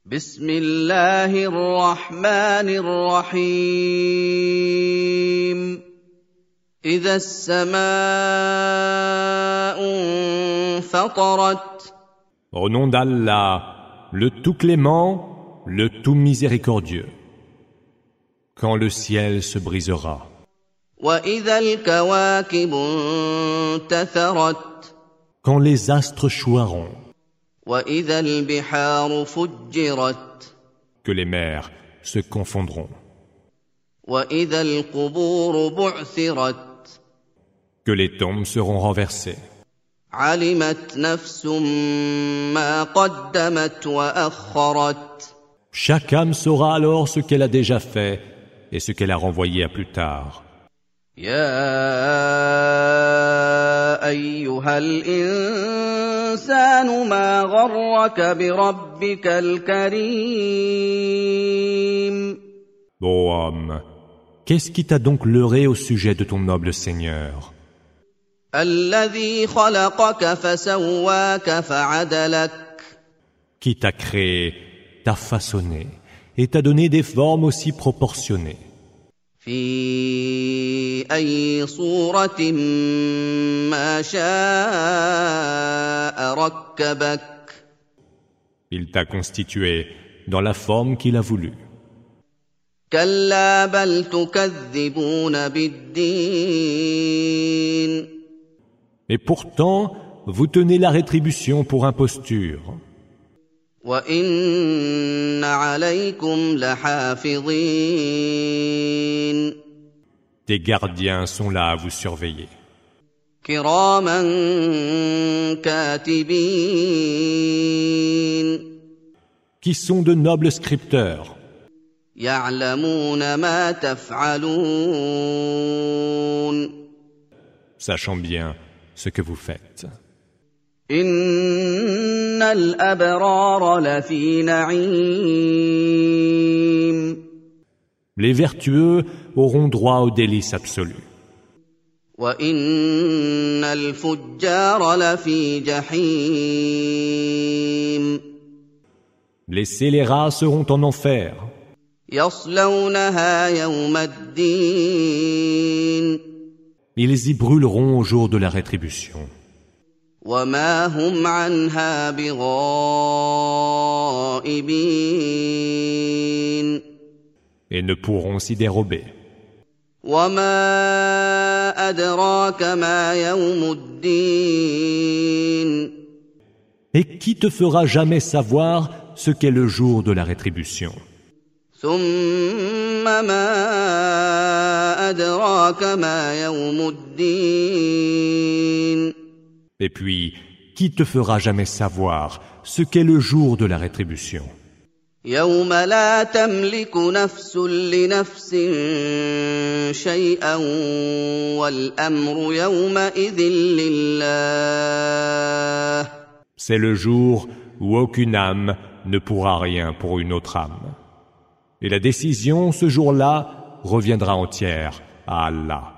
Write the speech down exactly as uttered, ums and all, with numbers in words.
بسم الله الرحمن الرحيم إذا السماء انفطرت. Au nom d'Allah, le tout clément, le tout miséricordieux. Quand le ciel se brisera. وإذا الكواكب انتثرت. Quand les astres choiront. وإذا البحار فجرت. Que les mers se confondront. وإذا القبور بعثرت. Que les tombes seront renversées. علمت نفس ما قدمت وأخرت. Chaque âme saura alors ce qu'elle a déjà fait et ce qu'elle a renvoyé à plus tard. يا أيها الإنسان ما غرك بربك الكريم. Ô homme, qu'est-ce qui t'a donc leurré au sujet de ton noble Seigneur? الذي خلقك فسواك فعدلك. Qui t'a créé, t'a façonné et t'a donné des formes aussi proportionnées. في أي صورة ما شاء ركبك. Il t'a constitué dans la forme qu'il a voulu. كلا بل تكذبون بالدين. Et pourtant, vous tenez la rétribution pour imposture. وَإِنَّ عَلَيْكُمْ لَحَافِظِينَ. Des gardiens sont là à vous surveiller. كِرَامًا كَاتِبِينَ. Qui sont de nobles scripteurs. يَعْلَمُونَ مَا تَفْعَلُونَ. Sachant bien ce que vous faites. إِنَّ الْأَبْرَارَ لَفِي نَعِيمٍ. Les vertueux auront droit aux délices absolus. وَإِنَّ الْفُجَّارَ لَفِي جَحِيمٍ. Les scélérats seront en enfer. يَصْلَوْنَهَا يَوْمَ الدِّينِ. Ils y brûleront au jour de la rétribution. وَمَا هُمْ عَنْهَا بِغَائِبِينَ. Et ne pourront s'y dérober. وَمَا أَدْرَاكَ مَا يَوْمُ الدِّينِ. Et qui te fera jamais savoir ce qu'est le jour de la rétribution? ثُمَّ مَا أَدْرَاكَ مَا يَوْمُ الدِّينِ. Et puis, qui te fera jamais savoir ce qu'est le jour de la rétribution? يَوْمَ لَا تَمْلِكُ نَفْسٌ لِنَفْسٍ شَيْئًا وَالْأَمْرُ يَوْمَئِذٍ لِلَّهِ. C'est le jour où aucune âme ne pourra rien pour une autre âme. Et la décision, ce jour-là, reviendra entière à Allah.